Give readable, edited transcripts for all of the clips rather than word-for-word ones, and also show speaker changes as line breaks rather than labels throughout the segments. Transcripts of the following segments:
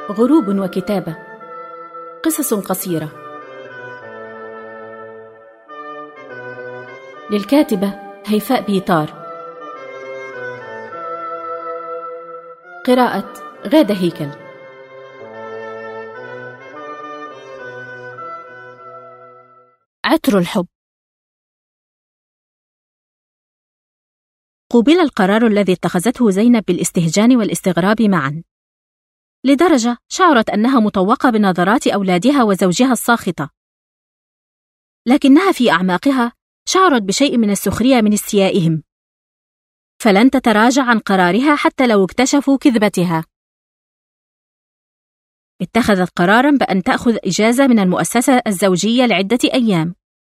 غروب وكتابة. قصص قصيرة للكاتبة هيفاء بيطار. قراءة غادة هيكل. عطر الحب. قُوبل القرار الذي اتخذته زينب بالاستهجان والاستغراب معا، لدرجة شعرت أنها مطوقة بنظرات أولادها وزوجها الساخطة، لكنها في أعماقها شعرت بشيء من السخرية من استيائهم، فلن تتراجع عن قرارها حتى لو اكتشفوا كذبتها. اتخذت قراراً بأن تأخذ إجازة من المؤسسة الزوجية لعدة أيام.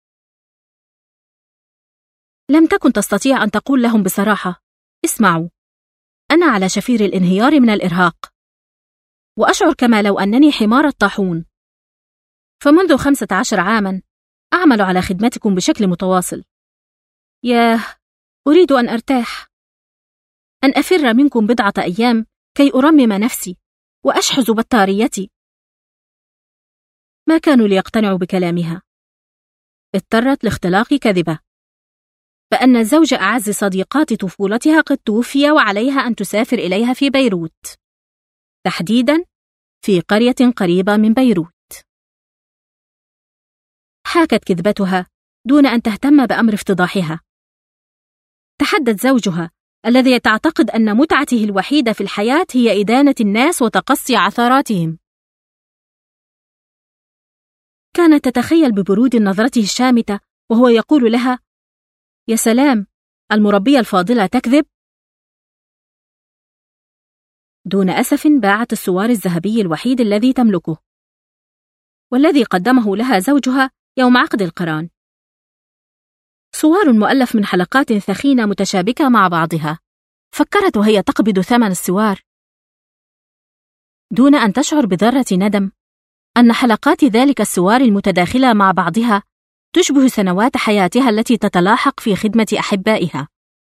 لم تكن تستطيع أن تقول لهم بصراحة: اسمعوا، أنا على شفير الانهيار من الإرهاق، وأشعر كما لو أنني حمار الطاحون، فمنذ 15 عاماً أعمل على خدمتكم بشكل متواصل. ياه، أريد أن أرتاح، أن أفر منكم بضعة أيام كي أرمم نفسي وأشحذ بطاريتي. ما كانوا ليقتنعوا بكلامها. اضطرت لاختلاق كذبة بأن زوج أعز صديقات طفولتها قد توفي وعليها أن تسافر إليها في بيروت، تحديداً في قرية قريبة من بيروت. حاكت كذبتها دون أن تهتم بأمر افتضاحها. تحدث زوجها الذي تعتقد أن متعته الوحيدة في الحياة هي إدانة الناس وتقصي عثراتهم. كانت تتخيل ببرود نظرته الشامتة وهو يقول لها: يا سلام، المربية الفاضلة تكذب. دون أسف باعت السوار الذهبي الوحيد الذي تملكه، والذي قدمه لها زوجها يوم عقد القران. سوار مؤلف من حلقات ثخينة متشابكة مع بعضها. فكرت وهي تقبض ثمن السوار دون أن تشعر بذرة ندم أن حلقات ذلك السوار المتداخلة مع بعضها تشبه سنوات حياتها التي تتلاحق في خدمة أحبائها.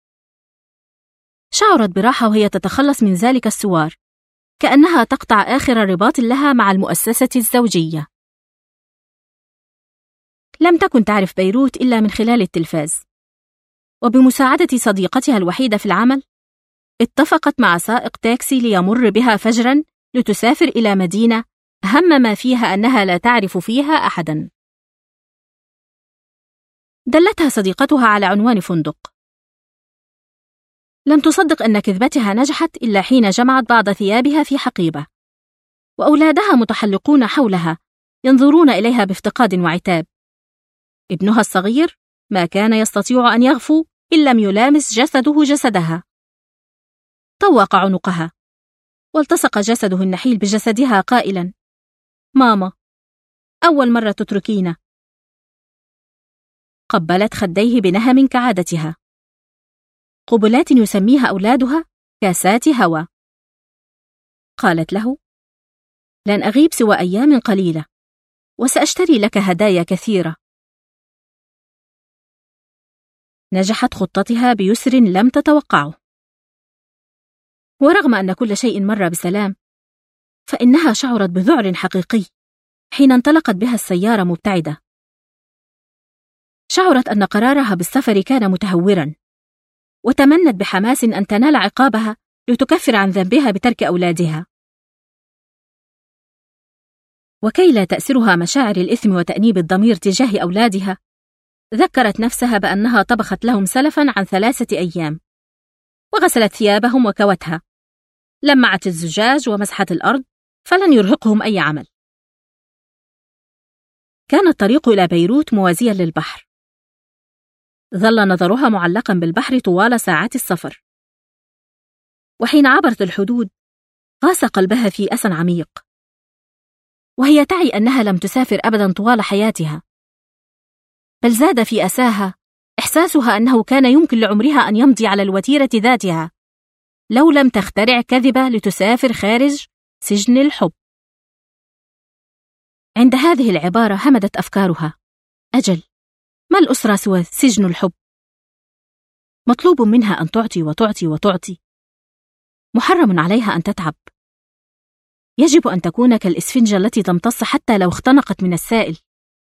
شعرت براحة وهي تتخلص من ذلك السوار، كأنها تقطع آخر رباط لها مع المؤسسة الزوجية. لم تكن تعرف بيروت إلا من خلال التلفاز، وبمساعدة صديقتها الوحيدة في العمل اتفقت مع سائق تاكسي ليمر بها فجراً لتسافر إلى مدينة أهم ما فيها أنها لا تعرف فيها أحداً. دلتها صديقتها على عنوان فندق. لم تصدق أن كذبتها نجحت إلا حين جمعت بعض ثيابها في حقيبة، وأولادها متحلقون حولها ينظرون إليها بافتقاد وعتاب. ابنها الصغير ما كان يستطيع أن يغفو إن لم يلامس جسده جسدها. طوق عنقها والتصق جسده النحيل بجسدها قائلا: ماما، أول مرة تتركينا. قبلت خديه بنهم كعادتها، قبلات يسميها أولادها كاسات هوى. قالت له: لن أغيب سوى أيام قليلة، وسأشتري لك هدايا كثيرة. نجحت خطتها بيسر لم تتوقعه، ورغم أن كل شيء مر بسلام، فإنها شعرت بذعر حقيقي حين انطلقت بها السيارة مبتعدة. شعرت أن قرارها بالسفر كان متهورا، وتمنت بحماس أن تنال عقابها لتكفر عن ذنبها بترك أولادها. وكي لا تأسرها مشاعر الإثم وتأنيب الضمير تجاه أولادها، ذكرت نفسها بأنها طبخت لهم سلفا عن 3 أيام، وغسلت ثيابهم وكوتها، لمعت الزجاج ومسحت الأرض، فلن يرهقهم أي عمل. كان الطريق إلى بيروت موازيا للبحر. ظل نظرها معلقا بالبحر طوال ساعات السفر، وحين عبرت الحدود غاص قلبها في أسى عميق، وهي تعي أنها لم تسافر أبدا طوال حياتها، بل زاد في أساها إحساسها أنه كان يمكن لعمرها أن يمضي على الوتيرة ذاتها لو لم تخترع كذبة لتسافر خارج سجن الحب. عند هذه العبارة همدت أفكارها: أجل، ما الأسرة سوى سجن الحب؟ مطلوب منها أن تعطي وتعطي وتعطي، محرم عليها أن تتعب. يجب أن تكون كالإسفنجة التي تمتص حتى لو اختنقت من السائل.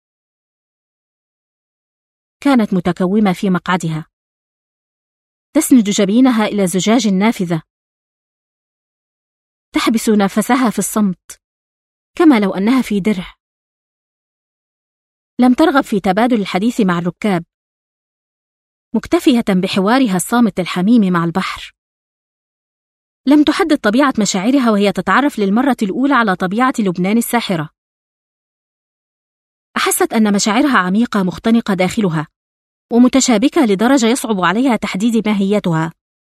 كانت متكومة في مقعدها، تسند جبينها إلى زجاج نافذة، تحبس نفسها في الصمت كما لو أنها في درع. لم ترغب في تبادل الحديث مع الركاب، مكتفية بحوارها الصامت الحميم مع البحر. لم تحدد طبيعة مشاعرها وهي تتعرف للمرة الأولى على طبيعة لبنان الساحرة. أحست أن مشاعرها عميقة مختنقة داخلها ومتشابكة لدرجة يصعب عليها تحديد ماهيتها.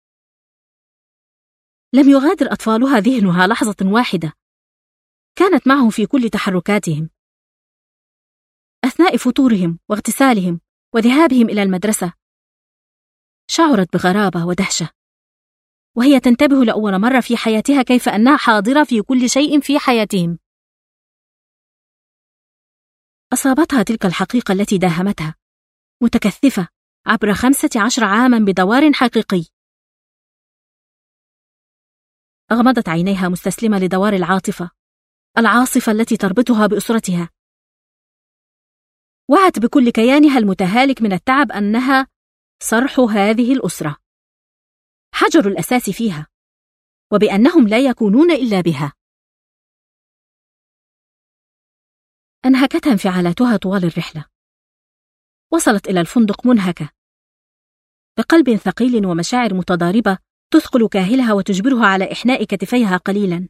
لم يغادر أطفالها ذهنها لحظة واحدة، كانت معهم في كل تحركاتهم. أثناء فطورهم واغتسالهم وذهابهم إلى المدرسة شعرت بغرابة ودهشة، وهي تنتبه لأول مرة في حياتها كيف أنها حاضرة في كل شيء في حياتهم. أصابتها تلك الحقيقة التي داهمتها، متكثفة عبر 15 عاما بدوار حقيقي. أغمضت عينيها مستسلمة لدوار العاصفة التي تربطها بأسرتها. وعت بكل كيانها المتهالك من التعب أنها صرح هذه الأسرة، حجر الأساس فيها، وبأنهم لا يكونون إلا بها. أنهكتها انفعالاتها طوال الرحلة. وصلت إلى الفندق منهكة، بقلب ثقيل ومشاعر متضاربة تثقل كاهلها وتجبرها على إحناء كتفيها قليلا.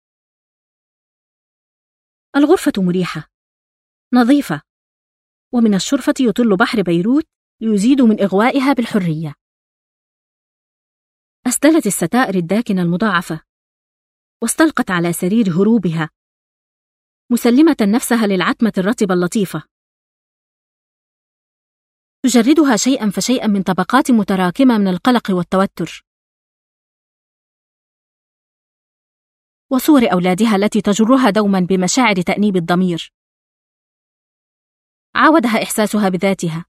الغرفة مريحة نظيفة، ومن الشرفة يطل بحر بيروت ليزيد من إغوائها بالحرية. أسدلت الستائر الداكنة المضاعفة واستلقت على سرير هروبها، مسلمة نفسها للعتمة الرطبة اللطيفة، تجردها شيئا فشيئا من طبقات متراكمة من القلق والتوتر، وصور أولادها التي تجرها دوما بمشاعر تأنيب الضمير. عاودها إحساسها بذاتها،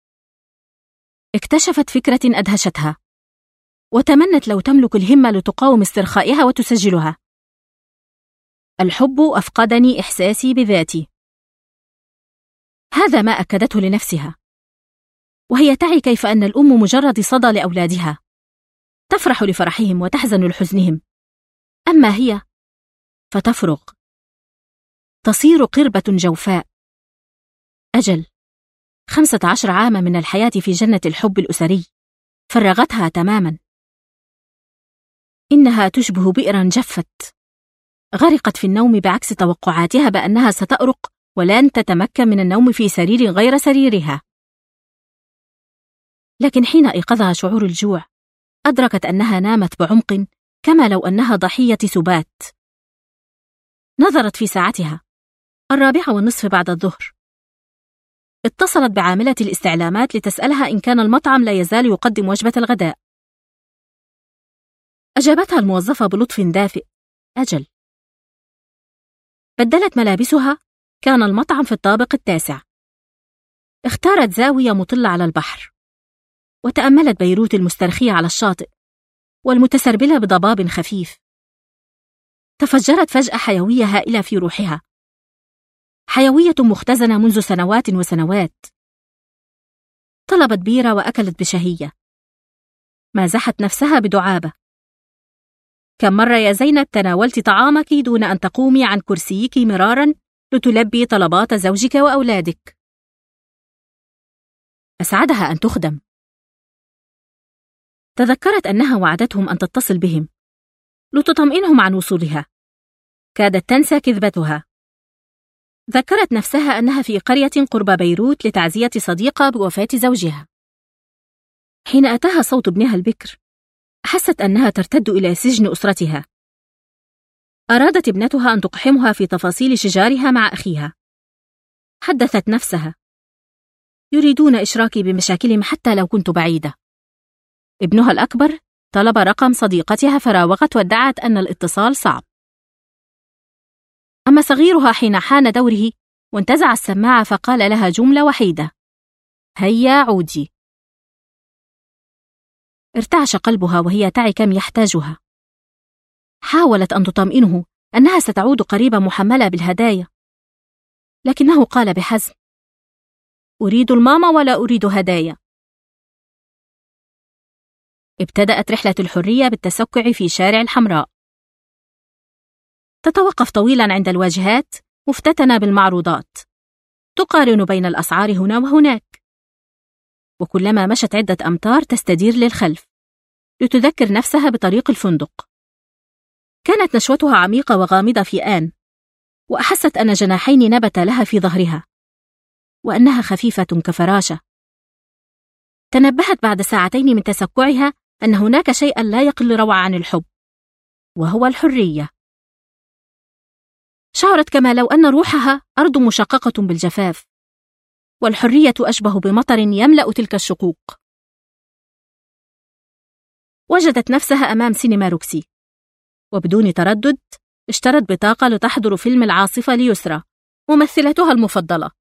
اكتشفت فكرة أدهشتها، وتمنت لو تملك الهمة لتقاوم استرخائها وتسجلها. الحب أفقدني إحساسي بذاتي. هذا ما أكدته لنفسها، وهي تعي كيف أن الأم مجرد صدى لأولادها، تفرح لفرحهم وتحزن لحزنهم. أما هي فتفرغ، تصير قربة جوفاء. أجل، 15 عاما من الحياة في جنة الحب الأسري فرغتها تماما. إنها تشبه بئرا جفت، غرقت في النوم بعكس توقعاتها بأنها ستأرق ولن تتمكن من النوم في سرير غير سريرها. لكن حين أيقظها شعور الجوع أدركت أنها نامت بعمق كما لو أنها ضحية سبات. نظرت في ساعتها 4:30 بعد الظهر. اتصلت بعاملة الاستعلامات لتسألها إن كان المطعم لا يزال يقدم وجبة الغداء. أجابتها الموظفة بلطف دافئ: أجل. بدلت ملابسها، كان المطعم في الطابق 9. اختارت زاوية مطلة على البحر، وتأملت بيروت المسترخية على الشاطئ والمتسربلة بضباب خفيف. تفجرت فجأة حيوية هائلة في روحها، حيوية مختزنة منذ سنوات وسنوات. طلبت بيرة وأكلت بشهية، مازحت نفسها بدعابة: كم مرة يا زينب تناولت طعامك دون أن تقومي عن كرسيك مرارا لتلبي طلبات زوجك وأولادك؟ أسعدها أن تخدم. تذكرت أنها وعدتهم أن تتصل بهم لتطمئنهم عن وصولها، كادت تنسى كذبتها. ذكرت نفسها أنها في قرية قرب بيروت لتعزية صديقة بوفاة زوجها. حين أتاها صوت ابنها البكر أحست أنها ترتد إلى سجن أسرتها. أرادت ابنتها أن تقحمها في تفاصيل شجارها مع أخيها. حدثت نفسها: يريدون إشراكي بمشاكلهم حتى لو كنت بعيدة. ابنها الأكبر طلب رقم صديقتها فراوغت وادعت أن الاتصال صعب. أما صغيرها حين حان دوره وانتزع السماعة فقال لها جملة وحيدة: هيا عودي. ارتعش قلبها وهي تعي كم يحتاجها. حاولت أن تطمئنه أنها ستعود قريبا محملة بالهدايا، لكنه قال بحزم: أريد الماما ولا أريد هدايا. ابتدأت رحلة الحرية بالتسكع في شارع الحمراء. تتوقف طويلا عند الواجهات مفتتنة بالمعروضات، تقارن بين الأسعار هنا وهناك، وكلما مشت عدة أمتار تستدير للخلف لتذكر نفسها بطريق الفندق. كانت نشوتها عميقة وغامضة في آن، وأحست أن جناحين نبت لها في ظهرها، وأنها خفيفة كفراشة. تنبهت بعد ساعتين من تسكعها أن هناك شيئا لا يقل روعة عن الحب، وهو الحرية. شعرت كما لو أن روحها أرض مشققة بالجفاف، والحرية أشبه بمطر يملأ تلك الشقوق. وجدت نفسها أمام سينما روكسي، وبدون تردد اشترت بطاقة لتحضر فيلم العاصفة ليسرى، ممثلتها المفضلة.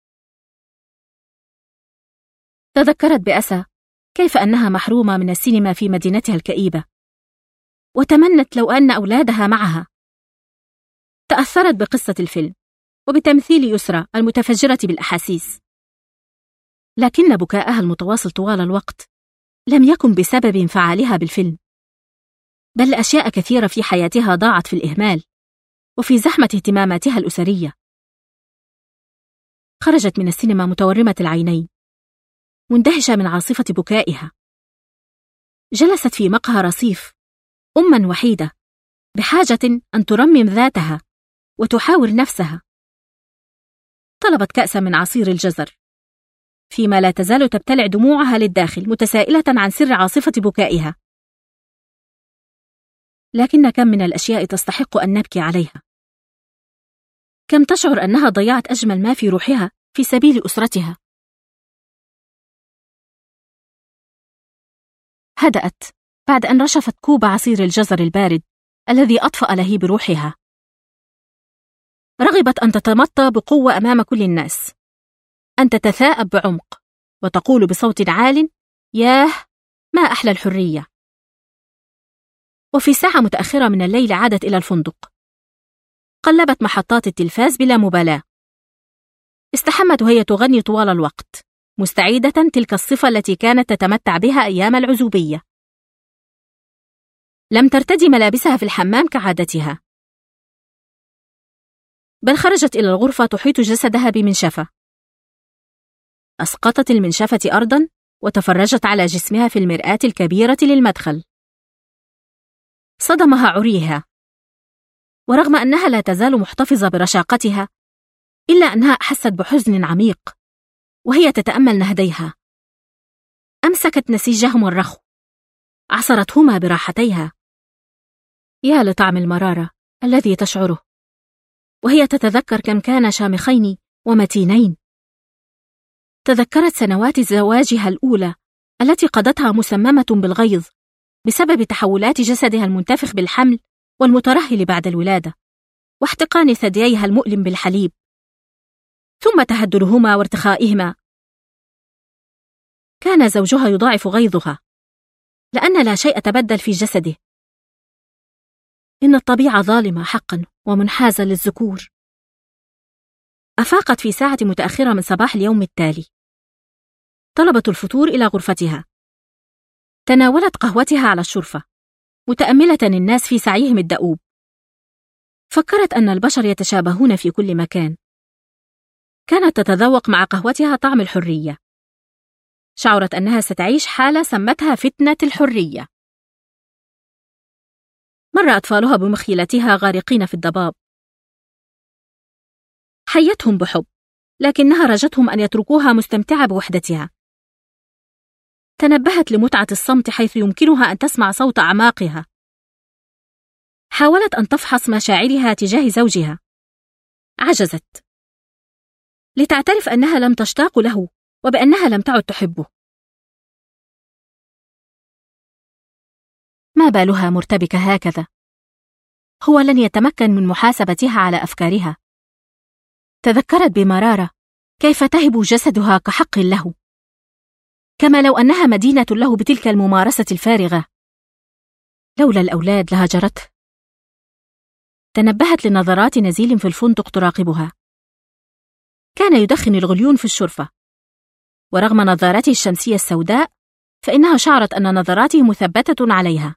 تذكرت بأسى كيف أنها محرومة من السينما في مدينتها الكئيبة، وتمنت لو أن أولادها معها. تأثرت بقصة الفيلم وبتمثيل يسرى المتفجرة بالأحاسيس، لكن بكاءها المتواصل طوال الوقت لم يكن بسبب انفعالها بالفيلم، بل أشياء كثيرة في حياتها ضاعت في الإهمال وفي زحمة اهتماماتها الأسرية. خرجت من السينما متورمة العينين، مندهشة من عاصفة بكائها. جلست في مقهى رصيف، أماً وحيدة بحاجة أن ترمم ذاتها وتحاور نفسها. طلبت كأسا من عصير الجزر، فيما لا تزال تبتلع دموعها للداخل متسائلة عن سر عاصفة بكائها. لكن كم من الأشياء تستحق أن نبكي عليها. كم تشعر أنها ضيعت أجمل ما في روحها في سبيل أسرتها. هدأت بعد أن رشفت كوب عصير الجزر البارد الذي أطفأ لهيب روحها. رغبت أن تتمطى بقوة أمام كل الناس، أن تتثاءب بعمق وتقول بصوت عال: ياه، ما أحلى الحرية. وفي ساعة متأخرة من الليل عادت إلى الفندق. قلبت محطات التلفاز بلا مبالاة. استحمت وهي تغني طوال الوقت، مستعيدة تلك الصفة التي كانت تتمتع بها أيام العزوبية. لم ترتدي ملابسها في الحمام كعادتها، بل خرجت إلى الغرفة تحيط جسدها بمنشفة. أسقطت المنشفة أرضاً وتفرجت على جسمها في المرآة الكبيرة للمدخل. صدمها عريها، ورغم أنها لا تزال محتفظة برشاقتها، إلا أنها أحست بحزن عميق وهي تتأمل نهديها. أمسكت نسيجهم الرخو، عصرتهما براحتيها. يا لطعم المرارة الذي تشعره وهي تتذكر كم كان شامخين ومتينين. تذكرت سنوات زواجها الأولى التي قضتها مسممة بالغيظ بسبب تحولات جسدها المنتفخ بالحمل والمترهل بعد الولادة، واحتقان ثدييها المؤلم بالحليب، ثم تهدرهما وارتخائهما. كان زوجها يضاعف غيظها لأن لا شيء تبدل في جسده. إن الطبيعة ظالمة حقا ومنحازة للذكور. أفاقت في ساعة متأخرة من صباح اليوم التالي. طلبت الفطور إلى غرفتها. تناولت قهوتها على الشرفة، متأملة الناس في سعيهم الدؤوب. فكرت أن البشر يتشابهون في كل مكان. كانت تتذوق مع قهوتها طعم الحرية. شعرت أنها ستعيش حالة سمتها فتنة الحرية. مر أطفالها بمخيلتها غارقين في الضباب. حيتهم بحب، لكنها رجتهم أن يتركوها مستمتعة بوحدتها. تنبهت لمتعة الصمت حيث يمكنها أن تسمع صوت أعماقها. حاولت أن تفحص مشاعرها تجاه زوجها. عجزت لتعترف أنها لم تشتاق له وبأنها لم تعد تحبه. ما بالها مرتبكة هكذا؟ هو لن يتمكن من محاسبتها على أفكارها. تذكرت بمرارة كيف تهب جسدها كحق له، كما لو أنها مدينة له بتلك الممارسة الفارغة. لولا الأولاد لهجرته. تنبهت لنظرات نزيل في الفندق تراقبها. كان يدخن الغليون في الشرفة، ورغم نظارته الشمسية السوداء فإنها شعرت أن نظراته مثبتة عليها.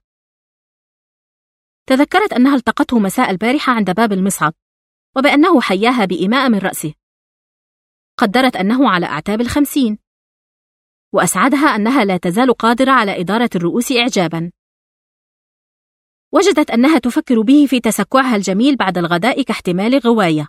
تذكرت أنها التقته مساء البارحة عند باب المصعد، وبأنه حياها بإيماء من رأسه. قدرت أنه على أعتاب 50، وأسعدها أنها لا تزال قادرة على إدارة الرؤوس إعجاباً. وجدت أنها تفكر به في تسكعها الجميل بعد الغداء كاحتمال غواية.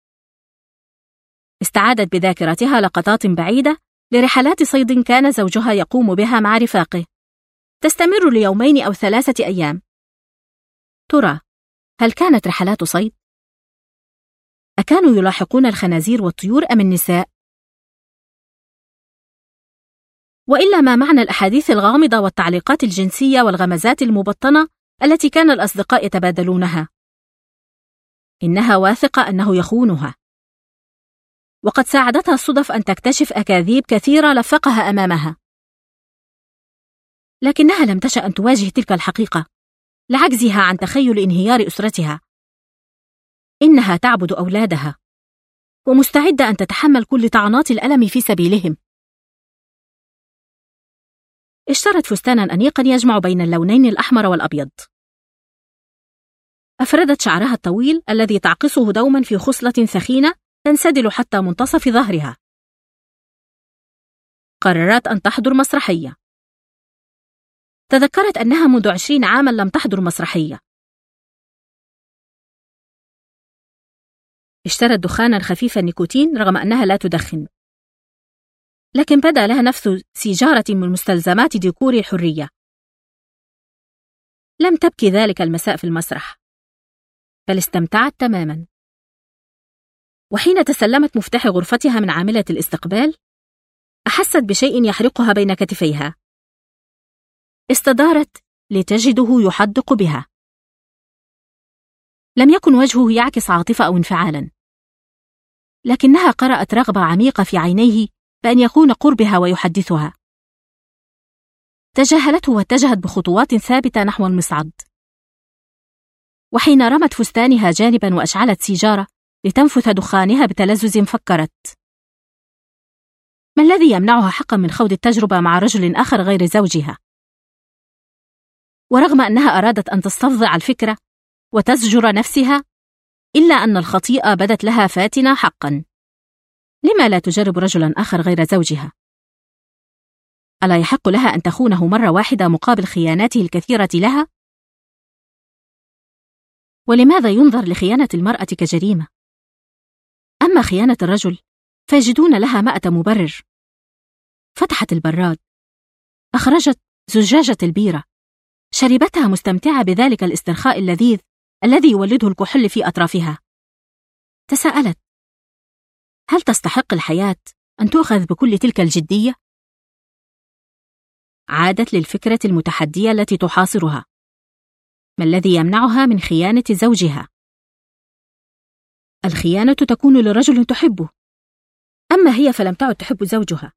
استعادت بذاكرتها لقطات بعيدة لرحلات صيد كان زوجها يقوم بها مع رفاقه، تستمر ل2 أو 3 أيام. ترى هل كانت رحلات صيد؟ أكانوا يلاحقون الخنازير والطيور أم النساء؟ وإلا ما معنى الأحاديث الغامضة والتعليقات الجنسية والغمزات المبطنة التي كان الأصدقاء يتبادلونها؟ إنها واثقة أنه يخونها، وقد ساعدتها الصدف أن تكتشف أكاذيب كثيرة لفقها أمامها. لكنها لم تشأ أن تواجه تلك الحقيقة لعجزها عن تخيل انهيار أسرتها. إنها تعبد أولادها، ومستعدة أن تتحمل كل طعنات الألم في سبيلهم. اشترت فستاناً أنيقاً يجمع بين اللونين الأحمر والأبيض. أفردت شعرها الطويل الذي تعقصه دوماً في خصلة ثخينة تنسدل حتى منتصف ظهرها. قررت أن تحضر مسرحية. تذكرت أنها منذ 20 عاماً لم تحضر مسرحية. اشترت دخاناً خفيف النيكوتين رغم أنها لا تدخن، لكن بدا لها نفس سيجارة من مستلزمات ديكور الحرية. لم تبكي ذلك المساء في المسرح، بل استمتعت تماماً. وحين تسلمت مفتاح غرفتها من عاملة الاستقبال، أحست بشيء يحرقها بين كتفيها. استدارت لتجده يحدق بها. لم يكن وجهه يعكس عاطفة أو انفعالاً، لكنها قرأت رغبة عميقة في عينيه بأن يكون قربها ويحدثها. تجاهلته واتجهت بخطوات ثابتة نحو المصعد. وحين رمت فستانها جانباً وأشعلت سيجارة لتنفث دخانها بتلذذ، فكرت: ما الذي يمنعها حقاً من خوض التجربة مع رجل آخر غير زوجها؟ ورغم أنها أرادت أن تستفضع الفكرة وتزجر نفسها، إلا أن الخطيئة بدت لها فاتنة حقاً. لما لا تجرب رجلاً آخر غير زوجها؟ ألا يحق لها أن تخونه مرة واحدة مقابل خياناته الكثيرة لها؟ ولماذا ينظر لخيانة المرأة كجريمة؟ أما خيانة الرجل فيجدون لها 100 مبرر. فتحت البراد، أخرجت زجاجة البيرة، شربتها مستمتعة بذلك الاسترخاء اللذيذ الذي يولده الكحول في أطرافها. تساءلت: هل تستحق الحياة أن تؤخذ بكل تلك الجدية؟ عادت للفكرة المتحدية التي تحاصرها: ما الذي يمنعها من خيانة زوجها؟ الخيانة تكون لرجل تحبه، أما هي فلم تعد تحب زوجها.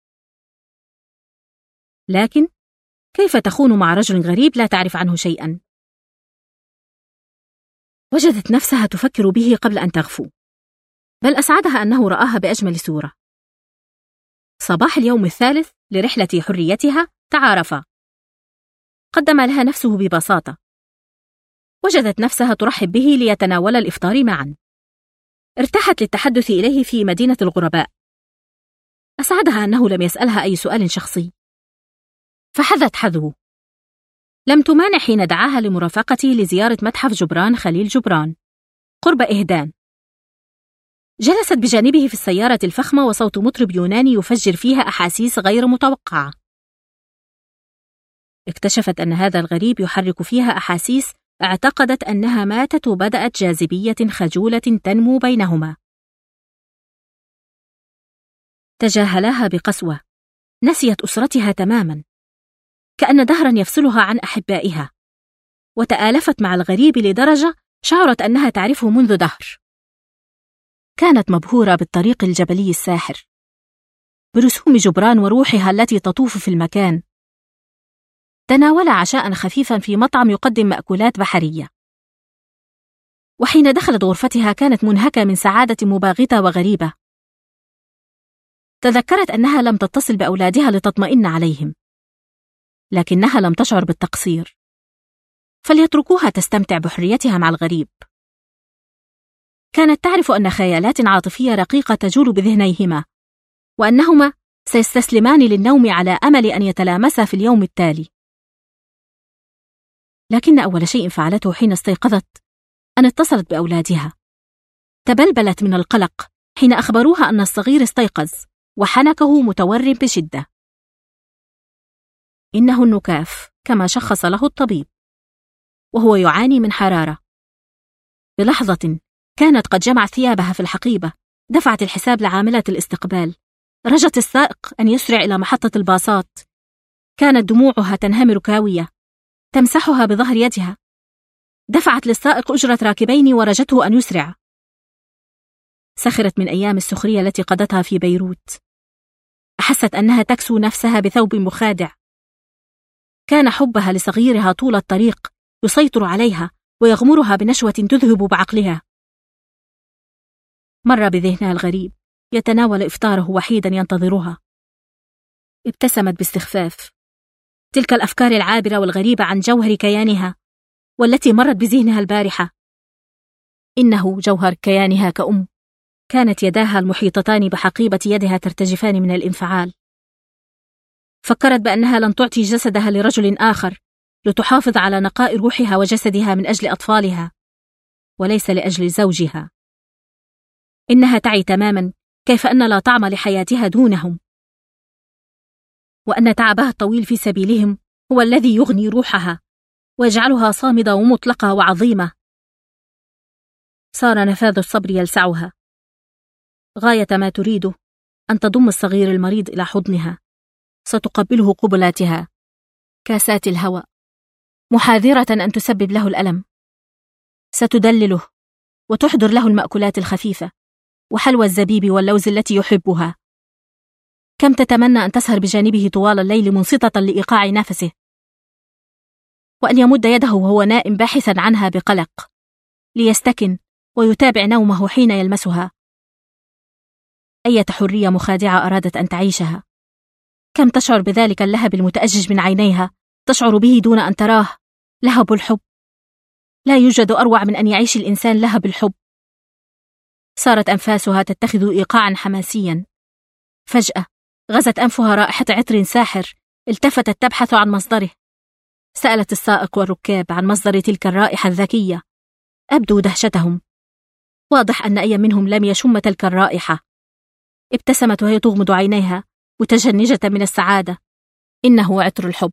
لكن كيف تخون مع رجل غريب لا تعرف عنه شيئا؟ وجدت نفسها تفكر به قبل أن تغفو، بل أسعدها أنه رآها بأجمل صورة. صباح اليوم الثالث لرحلة حريتها تعارفا. قدم لها نفسه ببساطة. وجدت نفسها ترحب به ليتناولا الإفطار معا. ارتاحت للتحدث إليه في مدينة الغرباء. أسعدها أنه لم يسألها أي سؤال شخصي، فحذت حذوه. لم تمانع حين دعاها لمرافقته لزيارة متحف جبران خليل جبران قرب إهدان. جلست بجانبه في السيارة الفخمة وصوت مطرب يوناني يفجر فيها أحاسيس غير متوقعة. اكتشفت أن هذا الغريب يحرك فيها أحاسيس اعتقدت أنها ماتت، وبدأت جاذبية خجولة تنمو بينهما. تجاهلاها بقسوة، نسيت أسرتها تماما، كأن دهرا يفصلها عن أحبائها، وتآلفت مع الغريب لدرجة شعرت أنها تعرفه منذ دهر. كانت مبهورة بالطريق الجبلي الساحر، برسوم جبران وروحها التي تطوف في المكان. تناول عشاء خفيفا في مطعم يقدم مأكولات بحرية. وحين دخلت غرفتها كانت منهكة من سعادة مباغتة وغريبة. تذكرت أنها لم تتصل بأولادها لتطمئن عليهم، لكنها لم تشعر بالتقصير، فليتركوها تستمتع بحريتها مع الغريب. كانت تعرف أن خيالات عاطفية رقيقة تجول بذهنيهما، وأنهما سيستسلمان للنوم على أمل أن يتلامسا في اليوم التالي. لكن أول شيء فعلته حين استيقظت أن اتصلت بأولادها. تبلبلت من القلق حين أخبروها أن الصغير استيقظ وحنكه متورم بشدة. إنه النكاف كما شخص له الطبيب، وهو يعاني من حرارة. بلحظة كانت قد جمعت ثيابها في الحقيبة، دفعت الحساب لعاملة الاستقبال، رجت السائق أن يسرع إلى محطة الباصات. كانت دموعها تنهمر كاوية، تمسحها بظهر يدها. دفعت للسائق أجرة راكبين ورجته أن يسرع. سخرت من أيام السخرية التي قضتها في بيروت. أحست أنها تكسو نفسها بثوب مخادع. كان حبها لصغيرها طول الطريق يسيطر عليها ويغمرها بنشوة تذهب بعقلها. مر بذهنها الغريب يتناول إفطاره وحيدا ينتظرها. ابتسمت باستخفاف. تلك الأفكار العابرة والغريبة عن جوهر كيانها والتي مرت بذهنها البارحة. إنه جوهر كيانها كأم. كانت يداها المحيطتان بحقيبة يدها ترتجفان من الانفعال. فكرت بأنها لن تعطي جسدها لرجل آخر لتحافظ على نقاء روحها وجسدها من أجل أطفالها وليس لأجل زوجها. إنها تعي تماما كيف أن لا طعم لحياتها دونهم، وأن تعبها الطويل في سبيلهم هو الذي يغني روحها ويجعلها صامدة ومطلقة وعظيمة. صار نفاذ الصبر يلسعها. غاية ما تريده أن تضم الصغير المريض إلى حضنها. ستقبله قبلاتها، كاسات الهواء، محاذرة أن تسبب له الألم. ستدلله وتحضر له المأكولات الخفيفة وحلوى الزبيب واللوز التي يحبها. كم تتمنى أن تسهر بجانبه طوال الليل منصتة لإيقاع نفسه، وأن يمد يده وهو نائم باحثا عنها بقلق ليستكن ويتابع نومه حين يلمسها. أية حرية مخادعة أرادت أن تعيشها. كم تشعر بذلك اللهب المتأجج من عينيها، تشعر به دون أن تراه. لهب الحب. لا يوجد أروع من أن يعيش الإنسان لهب الحب. صارت أنفاسها تتخذ إيقاعا حماسيا. فجأة غزت أنفها رائحة عطر ساحر، التفتت تبحث عن مصدره. سألت السائق والركاب عن مصدر تلك الرائحة الذكية. أبدوا دهشتهم. واضح أن أي منهم لم يشم تلك الرائحة. ابتسمت وهي تغمض عينيها متجنجة من السعادة. إنه عطر الحب.